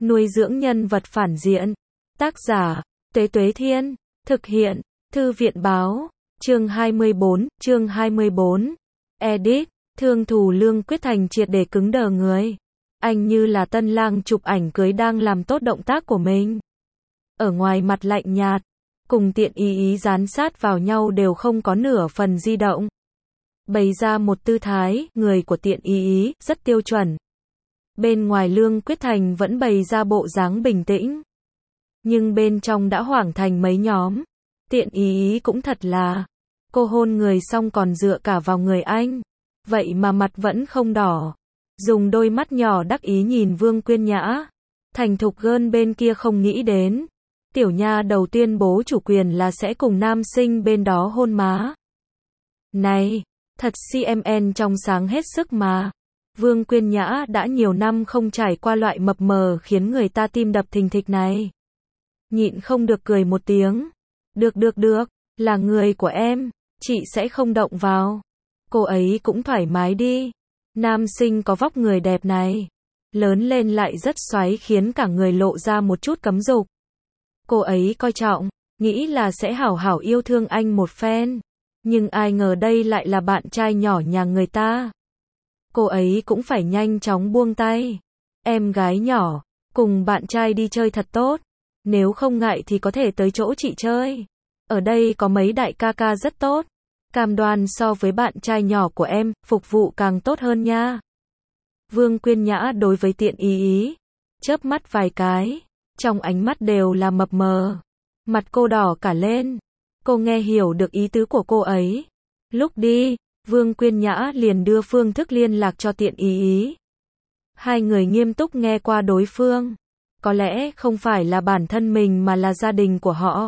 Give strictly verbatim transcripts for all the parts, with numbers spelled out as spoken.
nuôi dưỡng nhân vật phản diện. Tác giả, Tuế Tuế Thiên. Thực hiện, Thư viện Báo. Chương hai mươi bốn, chương hai mươi bốn. Edit, Thương Thù Lương Quyết Thành triệt để cứng đờ người. Anh như là tân lang chụp ảnh cưới đang làm tốt động tác của mình. Ở ngoài mặt lạnh nhạt, cùng Tiện Ý Ý dán sát vào nhau đều không có nửa phần di động. Bày ra một tư thái, người của Tiện Ý Ý, rất tiêu chuẩn. Bên ngoài Lương Quyết Thành vẫn bày ra bộ dáng bình tĩnh. Nhưng bên trong đã hoảng thành mấy nhóm. Tiện Ý Ý cũng thật là, cô hôn người xong còn dựa cả vào người anh. Vậy mà mặt vẫn không đỏ. Dùng đôi mắt nhỏ đắc ý nhìn Vương Quyên Nhã. Thành thục gơn bên kia không nghĩ đến. Tiểu nha đầu tuyên bố chủ quyền là sẽ cùng nam sinh bên đó hôn má. Này, thật xê em en trong sáng hết sức mà. Vương Quyên Nhã đã nhiều năm không trải qua loại mập mờ khiến người ta tim đập thình thịch này. Nhịn không được cười một tiếng. Được được được, là người của em, chị sẽ không động vào. Cô ấy cũng thoải mái đi. Nam sinh có vóc người đẹp này, lớn lên lại rất xoáy khiến cả người lộ ra một chút cấm dục. Cô ấy coi trọng, nghĩ là sẽ hảo hảo yêu thương anh một phen. Nhưng ai ngờ đây lại là bạn trai nhỏ nhà người ta. Cô ấy cũng phải nhanh chóng buông tay. Em gái nhỏ, cùng bạn trai đi chơi thật tốt. Nếu không ngại thì có thể tới chỗ chị chơi. Ở đây có mấy đại ca ca rất tốt. Cam đoan so với bạn trai nhỏ của em, phục vụ càng tốt hơn nha. Vương Quyên Nhã đối với Tiện Ý Ý, chớp mắt vài cái, trong ánh mắt đều là mập mờ. Mặt cô đỏ cả lên. Cô nghe hiểu được ý tứ của cô ấy. Lúc đi, Vương Quyên Nhã liền đưa phương thức liên lạc cho Tiện Ý Ý. Hai người nghiêm túc nghe qua đối phương. Có lẽ không phải là bản thân mình mà là gia đình của họ.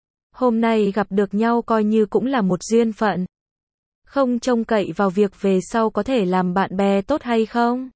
Hôm nay gặp được nhau coi như cũng là một duyên phận. Không trông cậy vào việc về sau có thể làm bạn bè tốt hay không.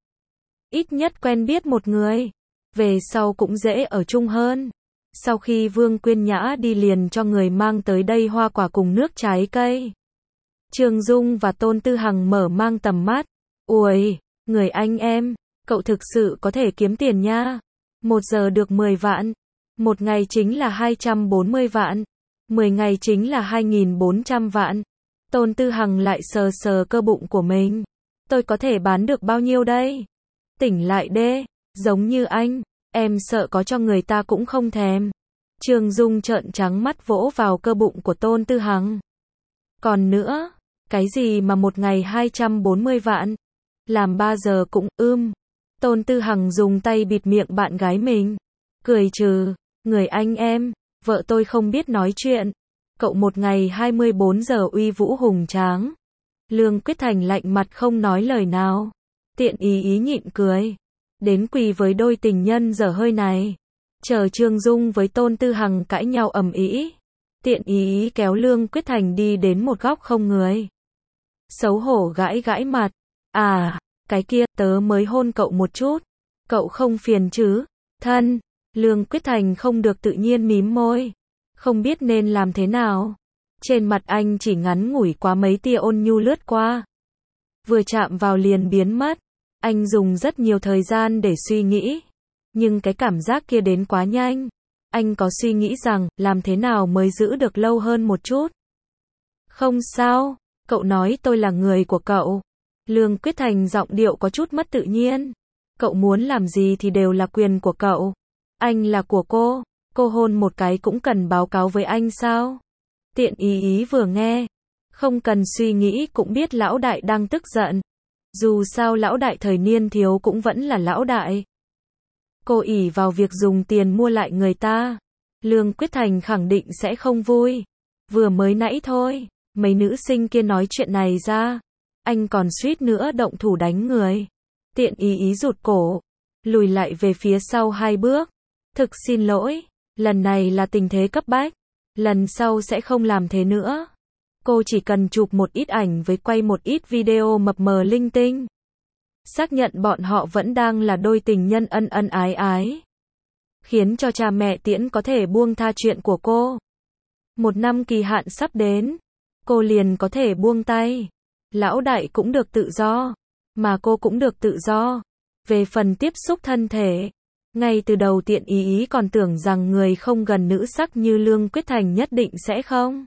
Ít nhất quen biết một người. Về sau cũng dễ ở chung hơn. Sau khi Vương Quyên Nhã đi liền cho người mang tới đây hoa quả cùng nước trái cây. Trường Dung và Tôn Tư Hằng mở mang tầm mắt. Ui, người anh em, cậu thực sự có thể kiếm tiền nha. Một giờ được mười vạn. Một ngày chính là hai trăm bốn mươi vạn. Mười ngày chính là hai nghìn bốn trăm vạn. Tôn Tư Hằng lại sờ sờ cơ bụng của mình. Tôi có thể bán được bao nhiêu đây? Tỉnh lại đê, giống như anh, em sợ có cho người ta cũng không thèm. Trường Dung trợn trắng mắt vỗ vào cơ bụng của Tôn Tư Hằng. Còn nữa, cái gì mà một ngày hai trăm bốn mươi vạn? Làm ba giờ cũng ưm. Tôn Tư Hằng dùng tay bịt miệng bạn gái mình. Cười trừ, người anh em, vợ tôi không biết nói chuyện. Cậu một ngày hai mươi bốn giờ uy vũ hùng tráng. Lương Quyết Thành lạnh mặt không nói lời nào. Tiện Ý Ý nhịn cười. Đến quỳ với đôi tình nhân dở hơi này. Chờ Trương Dung với Tôn Tư Hằng cãi nhau ầm ĩ. Tiện Ý Ý kéo Lương Quyết Thành đi đến một góc không người. Xấu hổ gãi gãi mặt. À, cái kia, tớ mới hôn cậu một chút. Cậu không phiền chứ? Thân. Lương Quyết Thành không được tự nhiên mím môi. Không biết nên làm thế nào. Trên mặt anh chỉ ngắn ngủi quá mấy tia ôn nhu lướt qua. Vừa chạm vào liền biến mất. Anh dùng rất nhiều thời gian để suy nghĩ. Nhưng cái cảm giác kia đến quá nhanh. Anh có suy nghĩ rằng, làm thế nào mới giữ được lâu hơn một chút. Không sao, cậu nói tôi là người của cậu. Lương Quyết Thành giọng điệu có chút mất tự nhiên. Cậu muốn làm gì thì đều là quyền của cậu. Anh là của cô. Cô hôn một cái cũng cần báo cáo với anh sao? Tiện Ý Ý vừa nghe. Không cần suy nghĩ cũng biết lão đại đang tức giận. Dù sao lão đại thời niên thiếu cũng vẫn là lão đại. Cô ỷ vào việc dùng tiền mua lại người ta. Lương Quyết Thành khẳng định sẽ không vui. Vừa mới nãy thôi, mấy nữ sinh kia nói chuyện này ra. Anh còn suýt nữa động thủ đánh người. Tiện Ý Ý rụt cổ. Lùi lại về phía sau hai bước. Thực xin lỗi. Lần này là tình thế cấp bách. Lần sau sẽ không làm thế nữa. Cô chỉ cần chụp một ít ảnh với quay một ít video mập mờ linh tinh. Xác nhận bọn họ vẫn đang là đôi tình nhân ân ân ái ái. Khiến cho cha mẹ Tiễn có thể buông tha chuyện của cô. Một năm kỳ hạn sắp đến. Cô liền có thể buông tay. Lão đại cũng được tự do. Mà cô cũng được tự do. Về phần tiếp xúc thân thể. Ngay từ đầu Tiện Ý Ý còn tưởng rằng người không gần nữ sắc như Lương Quyết Thành nhất định sẽ không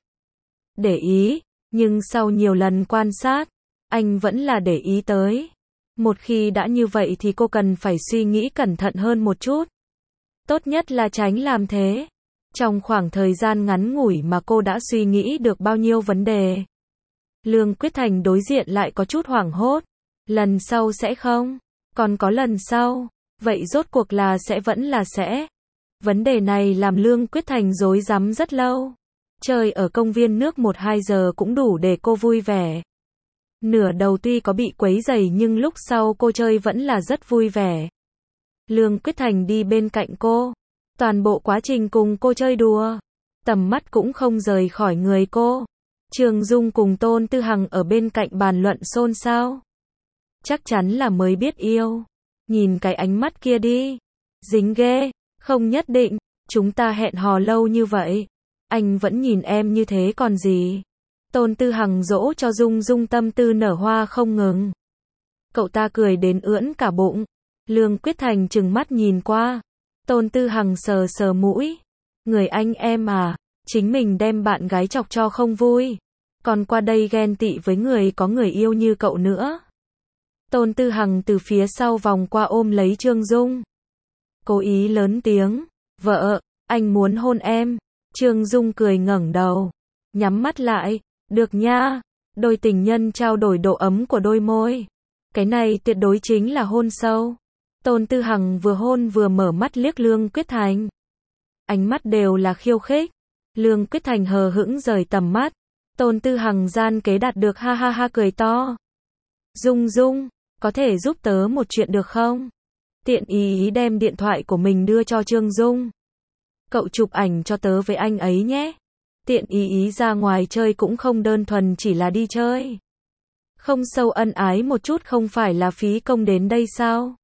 để ý, nhưng sau nhiều lần quan sát, anh vẫn là để ý tới. Một khi đã như vậy thì cô cần phải suy nghĩ cẩn thận hơn một chút. Tốt nhất là tránh làm thế. Trong khoảng thời gian ngắn ngủi mà cô đã suy nghĩ được bao nhiêu vấn đề. Lương Quyết Thành đối diện lại có chút hoảng hốt. Lần sau sẽ không? Còn có lần sau? Vậy rốt cuộc là sẽ vẫn là sẽ? Vấn đề này làm Lương Quyết Thành rối rắm rất lâu. Chơi ở công viên nước một hai giờ cũng đủ để cô vui vẻ. Nửa đầu tuy có bị quấy rầy nhưng lúc sau cô chơi vẫn là rất vui vẻ. Lương Quyết Thành đi bên cạnh cô. Toàn bộ quá trình cùng cô chơi đùa. Tầm mắt cũng không rời khỏi người cô. Trường Dung cùng Tôn Tư Hằng ở bên cạnh bàn luận xôn xao. Chắc chắn là mới biết yêu. Nhìn cái ánh mắt kia đi. Dính ghê. Không nhất định. Chúng ta hẹn hò lâu như vậy. Anh vẫn nhìn em như thế còn gì. Tôn Tư Hằng dỗ cho Dung Dung tâm tư nở hoa không ngừng. Cậu ta cười đến ưỡn cả bụng. Lương Quyết Thành trừng mắt nhìn qua. Tôn Tư Hằng sờ sờ mũi. Người anh em à, chính mình đem bạn gái chọc cho không vui. Còn qua đây ghen tị với người có người yêu như cậu nữa. Tôn Tư Hằng từ phía sau vòng qua ôm lấy Trương Dung. Cố ý lớn tiếng. Vợ, anh muốn hôn em. Trương Dung cười ngẩng đầu. Nhắm mắt lại. Được nha. Đôi tình nhân trao đổi độ ấm của đôi môi. Cái này tuyệt đối chính là hôn sâu. Tôn Tư Hằng vừa hôn vừa mở mắt liếc Lương Quyết Thành. Ánh mắt đều là khiêu khích. Lương Quyết Thành hờ hững rời tầm mắt. Tôn Tư Hằng gian kế đạt được ha ha ha cười to. Dung Dung, có thể giúp tớ một chuyện được không? Tiện Ý Ý đem điện thoại của mình đưa cho Trương Dung. Cậu chụp ảnh cho tớ với anh ấy nhé. Tiện Ý Ý ra ngoài chơi cũng không đơn thuần chỉ là đi chơi. Không sâu ân ái một chút không phải là phí công đến đây sao?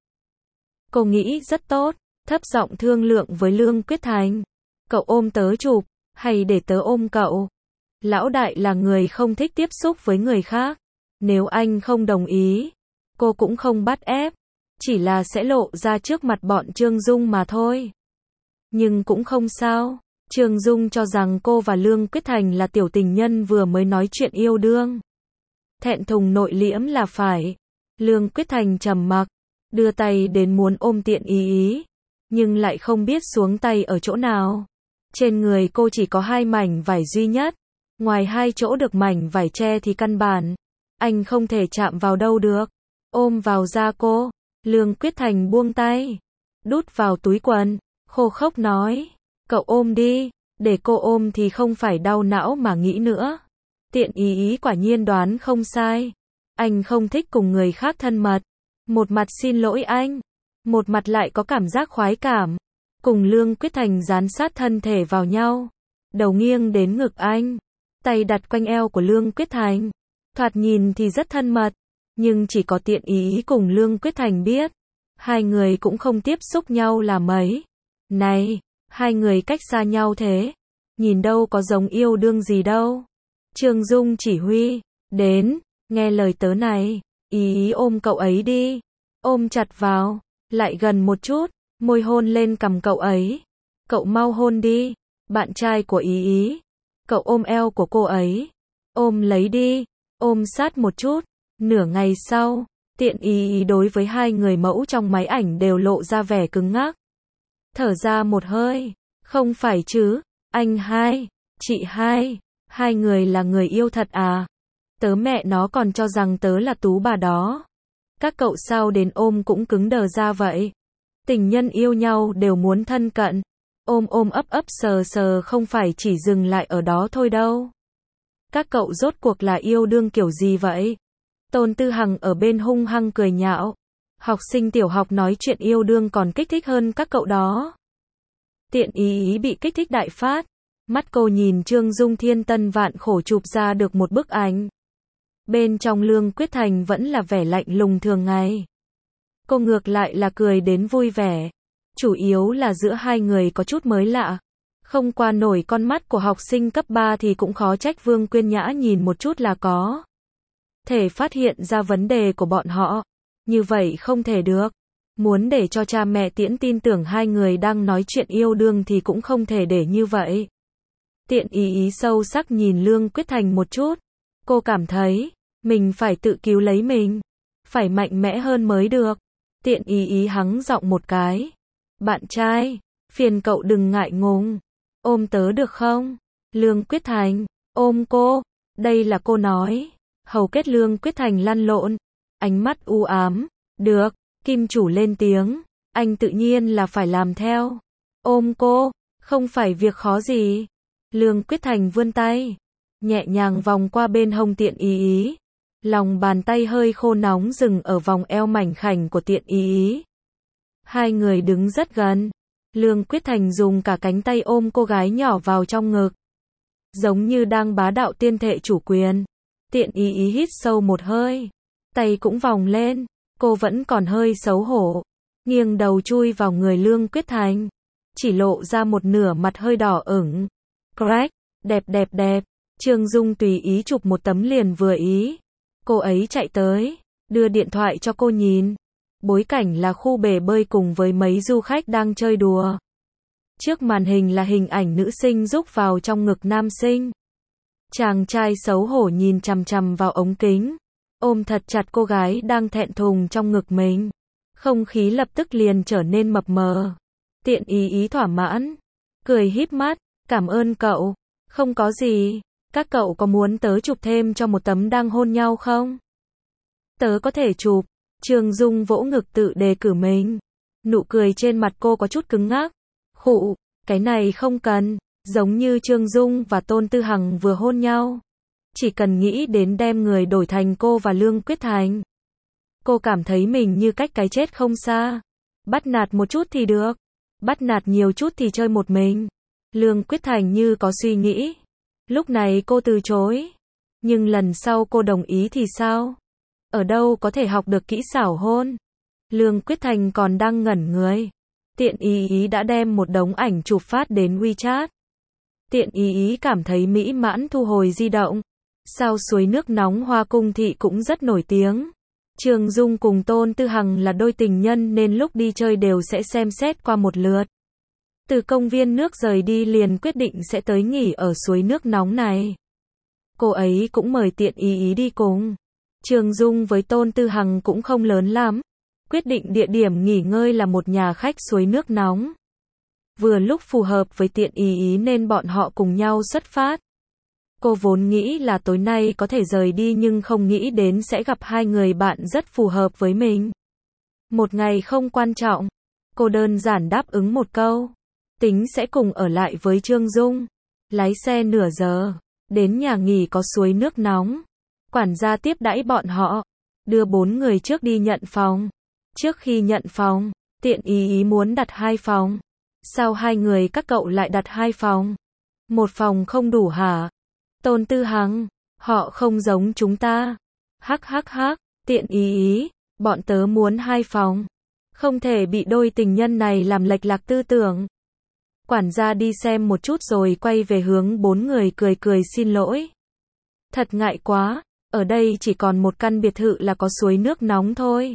Cô nghĩ rất tốt, thấp giọng thương lượng với Lương Quyết Thành. Cậu ôm tớ chụp, hay để tớ ôm cậu? Lão đại là người không thích tiếp xúc với người khác. Nếu anh không đồng ý, cô cũng không bắt ép. Chỉ là sẽ lộ ra trước mặt bọn Trương Dung mà thôi. Nhưng cũng không sao. Trương Dung cho rằng cô và Lương Quyết Thành là tiểu tình nhân vừa mới nói chuyện yêu đương. Thẹn thùng nội liễm là phải. Lương Quyết Thành trầm mặc, đưa tay đến muốn ôm Tiện Ý Ý, nhưng lại không biết xuống tay ở chỗ nào. Trên người cô chỉ có hai mảnh vải duy nhất, ngoài hai chỗ được mảnh vải che thì căn bản anh không thể chạm vào đâu được. Ôm vào da cô. Lương Quyết Thành buông tay, đút vào túi quần, khô khốc nói, cậu ôm đi, để cô ôm thì không phải đau não mà nghĩ nữa. Tiện Ý Ý quả nhiên đoán không sai. Anh không thích cùng người khác thân mật. Một mặt xin lỗi anh, một mặt lại có cảm giác khoái cảm. Cùng Lương Quyết Thành dán sát thân thể vào nhau, đầu nghiêng đến ngực anh, tay đặt quanh eo của Lương Quyết Thành. Thoạt nhìn thì rất thân mật, nhưng chỉ có Tiện Ý Ý cùng Lương Quyết Thành biết. Hai người cũng không tiếp xúc nhau là mấy. Này, hai người cách xa nhau thế, nhìn đâu có giống yêu đương gì đâu. Trương Dung chỉ huy, đến, nghe lời tớ này, Ý Ý ôm cậu ấy đi. Ôm chặt vào, lại gần một chút, môi hôn lên cằm cậu ấy. Cậu mau hôn đi, bạn trai của Ý Ý. Cậu ôm eo của cô ấy. Ôm lấy đi, ôm sát một chút. Nửa ngày sau, Tiện Ý Ý đối với hai người mẫu trong máy ảnh đều lộ ra vẻ cứng ngắc. Thở ra một hơi, không phải chứ, anh hai, chị hai, hai người là người yêu thật à? Tớ mẹ nó còn cho rằng tớ là tú bà đó. Các cậu sao đến ôm cũng cứng đờ ra vậy? Tình nhân yêu nhau đều muốn thân cận. Ôm ôm ấp ấp sờ sờ không phải chỉ dừng lại ở đó thôi đâu. Các cậu rốt cuộc là yêu đương kiểu gì vậy? Tôn Tư Hằng ở bên hung hăng cười nhạo. Học sinh tiểu học nói chuyện yêu đương còn kích thích hơn các cậu đó. Tiện Ý Ý bị kích thích đại phát. Mắt cô nhìn Trương Dung thiên tân vạn khổ chụp ra được một bức ảnh. Bên trong Lương Quyết Thành vẫn là vẻ lạnh lùng thường ngày. Cô ngược lại là cười đến vui vẻ. Chủ yếu là giữa hai người có chút mới lạ. Không qua nổi con mắt của học sinh cấp ba thì cũng khó trách Vương Quyên Nhã nhìn một chút là có thể phát hiện ra vấn đề của bọn họ. Như vậy không thể được. Muốn để cho cha mẹ Tiễn tin tưởng hai người đang nói chuyện yêu đương thì cũng không thể để như vậy. Tiện ý ý sâu sắc nhìn Lương Quyết Thành một chút. Cô cảm thấy, mình phải tự cứu lấy mình. Phải mạnh mẽ hơn mới được. Tiện ý ý hắng giọng một cái. Bạn trai, phiền cậu đừng ngại ngùng. Ôm tớ được không? Lương Quyết Thành, ôm cô. Đây là cô nói. Hầu kết Lương Quyết Thành lăn lộn. Ánh mắt u ám. Được, kim chủ lên tiếng. Anh tự nhiên là phải làm theo. Ôm cô, không phải việc khó gì. Lương Quyết Thành vươn tay. Nhẹ nhàng vòng qua bên hông tiện ý ý. Lòng bàn tay hơi khô nóng dừng ở vòng eo mảnh khảnh của tiện ý ý. Hai người đứng rất gần. Lương Quyết Thành dùng cả cánh tay ôm cô gái nhỏ vào trong ngực. Giống như đang bá đạo tiên thệ chủ quyền. Tiện ý ý hít sâu một hơi. Tay cũng vòng lên. Cô vẫn còn hơi xấu hổ. Nghiêng đầu chui vào người Lương Quyết Thành. Chỉ lộ ra một nửa mặt hơi đỏ ửng. Crack, đẹp đẹp đẹp. Trương Dung tùy ý chụp một tấm liền vừa ý. Cô ấy chạy tới, đưa điện thoại cho cô nhìn. Bối cảnh là khu bể bơi cùng với mấy du khách đang chơi đùa. Trước màn hình là hình ảnh nữ sinh rúc vào trong ngực nam sinh. Chàng trai xấu hổ nhìn chằm chằm vào ống kính, ôm thật chặt cô gái đang thẹn thùng trong ngực mình. Không khí lập tức liền trở nên mập mờ. Tiện ý ý thỏa mãn, cười híp mắt, cảm ơn cậu. Không có gì, các cậu có muốn tớ chụp thêm cho một tấm đang hôn nhau không? Tớ có thể chụp. Trương Dung vỗ ngực tự đề cử mình. Nụ cười trên mặt cô có chút cứng ngắc. Khụ, cái này không cần. Giống như Trương Dung và Tôn Tư Hằng vừa hôn nhau. Chỉ cần nghĩ đến đem người đổi thành cô và Lương Quyết Thành. Cô cảm thấy mình như cách cái chết không xa. Bắt nạt một chút thì được. Bắt nạt nhiều chút thì chơi một mình. Lương Quyết Thành như có suy nghĩ. Lúc này cô từ chối. Nhưng lần sau cô đồng ý thì sao? Ở đâu có thể học được kỹ xảo hôn? Lương Quyết Thành còn đang ngẩn người. Tiện ý ý đã đem một đống ảnh chụp phát đến WeChat. Tiện ý ý cảm thấy mỹ mãn thu hồi di động. Sao suối nước nóng Hoa Cung Thị cũng rất nổi tiếng. Trương Dung cùng Tôn Tư Hằng là đôi tình nhân nên lúc đi chơi đều sẽ xem xét qua một lượt. Từ công viên nước rời đi liền quyết định sẽ tới nghỉ ở suối nước nóng này. Cô ấy cũng mời tiện ý ý đi cùng. Trương Dung với Tôn Tư Hằng cũng không lớn lắm. Quyết định địa điểm nghỉ ngơi là một nhà khách suối nước nóng. Vừa lúc phù hợp với tiện ý ý nên bọn họ cùng nhau xuất phát. Cô vốn nghĩ là tối nay có thể rời đi nhưng không nghĩ đến sẽ gặp hai người bạn rất phù hợp với mình. Một ngày không quan trọng. Cô đơn giản đáp ứng một câu. Tính sẽ cùng ở lại với Trương Dung. Lái xe nửa giờ. Đến nhà nghỉ có suối nước nóng. Quản gia tiếp đãi bọn họ. Đưa bốn người trước đi nhận phòng. Trước khi nhận phòng, tiện ý ý muốn đặt hai phòng. Sao hai người các cậu lại đặt hai phòng? Một phòng không đủ hả? Tôn Tư Hằng, họ không giống chúng ta. Hắc hắc hắc, tiện ý ý, bọn tớ muốn hai phòng. Không thể bị đôi tình nhân này làm lệch lạc tư tưởng. Quản gia đi xem một chút rồi quay về hướng bốn người cười cười xin lỗi. Thật ngại quá, ở đây chỉ còn một căn biệt thự là có suối nước nóng thôi.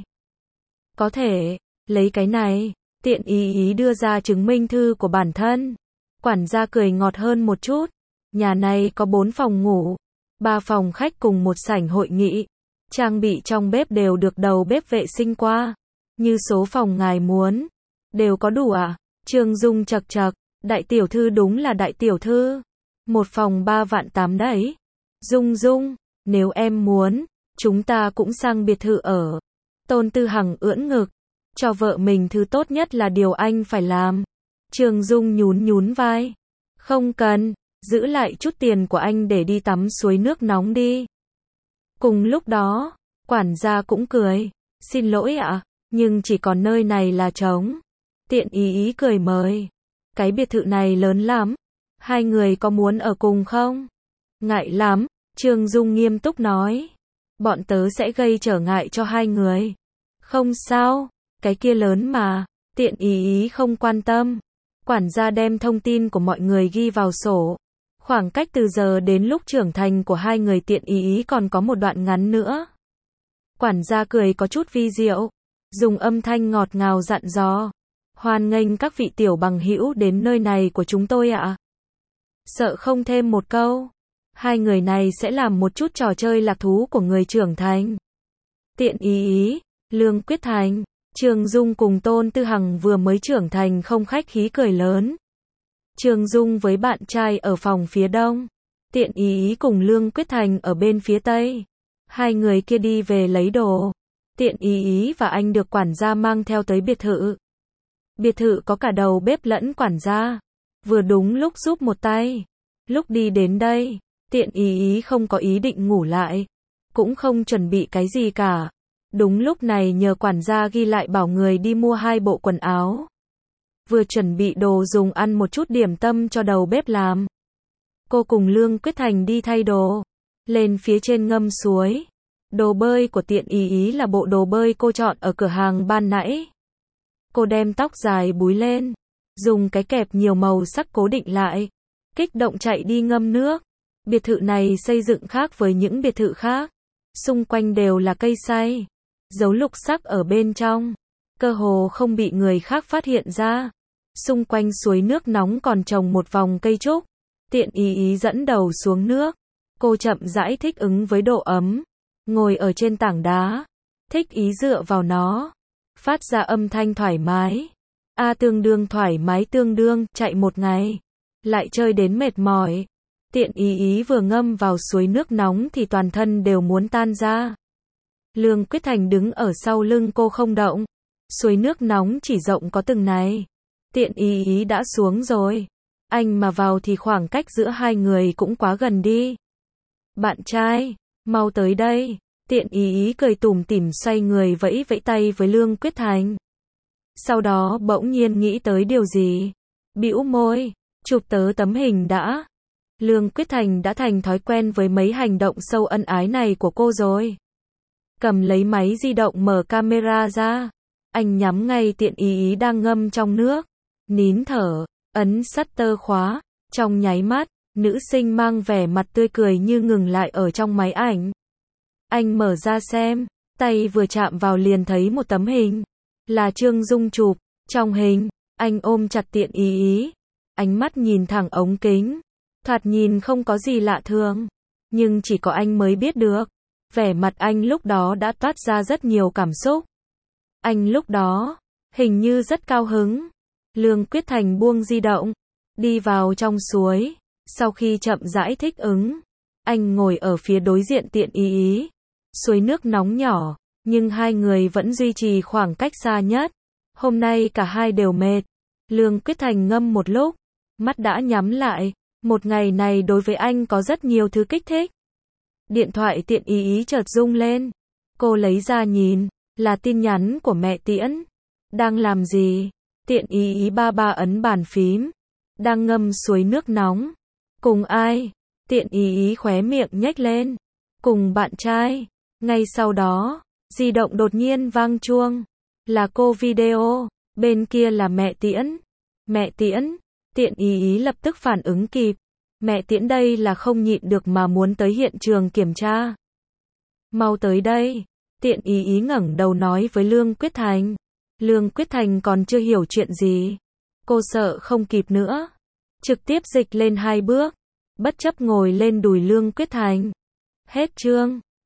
Có thể, lấy cái này, tiện ý ý đưa ra chứng minh thư của bản thân. Quản gia cười ngọt hơn một chút. Nhà này có bốn phòng ngủ, ba phòng khách cùng một sảnh hội nghị. Trang bị trong bếp đều được đầu bếp vệ sinh qua. Như số phòng ngài muốn. Đều có đủ à? Trương Dung chật chật, đại tiểu thư đúng là đại tiểu thư. Một phòng ba vạn tám đấy. Dung Dung, nếu em muốn, chúng ta cũng sang biệt thự ở. Tôn Tư Hằng ưỡn ngực. Cho vợ mình thứ tốt nhất là điều anh phải làm. Trương Dung nhún nhún vai. Không cần, giữ lại chút tiền của anh để đi tắm suối nước nóng đi. Cùng lúc đó, quản gia cũng cười. Xin lỗi ạ, nhưng chỉ còn nơi này là trống. Tiện ý ý cười mời. Cái biệt thự này lớn lắm. Hai người có muốn ở cùng không? Ngại lắm, Trương Dung nghiêm túc nói. Bọn tớ sẽ gây trở ngại cho hai người. Không sao, cái kia lớn mà. Tiện ý ý không quan tâm. Quản gia đem thông tin của mọi người ghi vào sổ. Khoảng cách từ giờ đến lúc trưởng thành của hai người tiện ý ý còn có một đoạn ngắn nữa. Quản gia cười có chút vi diệu. dùng âm thanh ngọt ngào dặn dò. Hoan nghênh các vị tiểu bằng hữu đến nơi này của chúng tôi ạ. Sợ không thêm một câu, hai người này sẽ làm một chút trò chơi lạc thú của người trưởng thành. Tiện ý ý, Lương Quyết Thành, Trương Dung cùng Tôn Tư Hằng vừa mới trưởng thành không khách khí cười lớn. Trương Dung với bạn trai ở phòng phía đông, Tiện ý ý cùng Lương Quyết Thành ở bên phía tây. Hai người kia đi về lấy đồ. Tiện ý ý và anh được quản gia mang theo tới biệt thự. Biệt thự có cả đầu bếp lẫn quản gia, vừa đúng lúc giúp một tay. Lúc đi đến đây, Tiện ý ý không có ý định ngủ lại, cũng không chuẩn bị cái gì cả. Đúng lúc này nhờ quản gia ghi lại bảo người đi mua hai bộ quần áo. Vừa chuẩn bị đồ dùng ăn một chút điểm tâm cho đầu bếp làm. Cô cùng Lương Quyết Thành đi thay đồ, lên phía trên ngâm suối. Đồ bơi của Tiện ý ý là bộ đồ bơi cô chọn ở cửa hàng ban nãy. Cô đem tóc dài búi lên, dùng cái kẹp nhiều màu sắc cố định lại, kích động chạy đi ngâm nước. Biệt thự này xây dựng khác với những biệt thự khác, xung quanh đều là cây xay, dấu lục sắc ở bên trong, cơ hồ không bị người khác phát hiện ra. Xung quanh suối nước nóng còn trồng một vòng cây trúc. Tiện ý ý dẫn đầu xuống nước, cô chậm rãi thích ứng với độ ấm, ngồi ở trên tảng đá, thích ý dựa vào nó, phát ra âm thanh thoải mái. A tương đương thoải mái tương đương, chạy một ngày, lại chơi đến mệt mỏi. Tiện ý ý vừa ngâm vào suối nước nóng thì toàn thân đều muốn tan ra. Lương Quyết Thành đứng ở sau lưng cô không động. Suối nước nóng chỉ rộng có từng này. Tiện ý ý đã xuống rồi. Anh mà vào thì khoảng cách giữa hai người cũng quá gần đi. Bạn trai, mau tới đây. Tiện ý ý cười tủm tỉm xoay người vẫy vẫy tay với Lương Quyết Thành. Sau đó bỗng nhiên nghĩ tới điều gì. Bĩu môi, chụp tớ tấm hình đã. Lương Quyết Thành đã thành thói quen với mấy hành động sâu ân ái này của cô rồi. Cầm lấy máy di động mở camera ra. Anh nhắm ngay Tiện ý ý đang ngâm trong nước. Nín thở, ấn shutter khóa. Trong nháy mắt, nữ sinh mang vẻ mặt tươi cười như ngừng lại ở trong máy ảnh. Anh mở ra xem, tay vừa chạm vào liền thấy một tấm hình. Là Trương Dung chụp. Trong hình, anh ôm chặt Tiện ý ý. Ánh mắt nhìn thẳng ống kính. Thoạt nhìn không có gì lạ thường. Nhưng chỉ có anh mới biết được. Vẻ mặt anh lúc đó đã toát ra rất nhiều cảm xúc. Anh lúc đó, hình như rất cao hứng. Lương Quyết Thành buông di động, đi vào trong suối. Sau khi chậm rãi thích ứng, anh ngồi ở phía đối diện Tiện ý ý. Suối nước nóng nhỏ, nhưng hai người vẫn duy trì khoảng cách xa nhất. Hôm nay cả hai đều mệt. Lương Quyết Thành ngâm một lúc, mắt đã nhắm lại. Một ngày này đối với anh có rất nhiều thứ kích thích. Điện thoại Tiện ý ý chợt rung lên. Cô lấy ra nhìn, là tin nhắn của mẹ Tiễn. Đang làm gì? Tiện ý ý ba ba ấn bàn phím. Đang ngâm suối nước nóng. Cùng ai? Tiện ý ý khóe miệng nhếch lên. Cùng bạn trai. Ngay sau đó, di động đột nhiên vang chuông. Là cô video. Bên kia là mẹ Tiễn. Mẹ Tiễn. Tiện ý ý lập tức phản ứng kịp. Mẹ Tiễn đây là không nhịn được mà muốn tới hiện trường kiểm tra. Mau tới đây. Tiện ý ý ngẩng đầu nói với Lương Quyết Thành. Lương Quyết Thành còn chưa hiểu chuyện gì. Cô sợ không kịp nữa. Trực tiếp dịch lên hai bước. Bất chấp ngồi lên đùi Lương Quyết Thành. Hết chương.